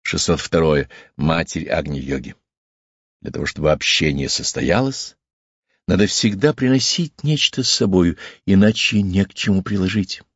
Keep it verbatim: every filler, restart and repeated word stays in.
шестьсот два. Матерь Агни-йоги. Для того, чтобы общение состоялось, надо всегда приносить нечто с собою, иначе не к чему приложить.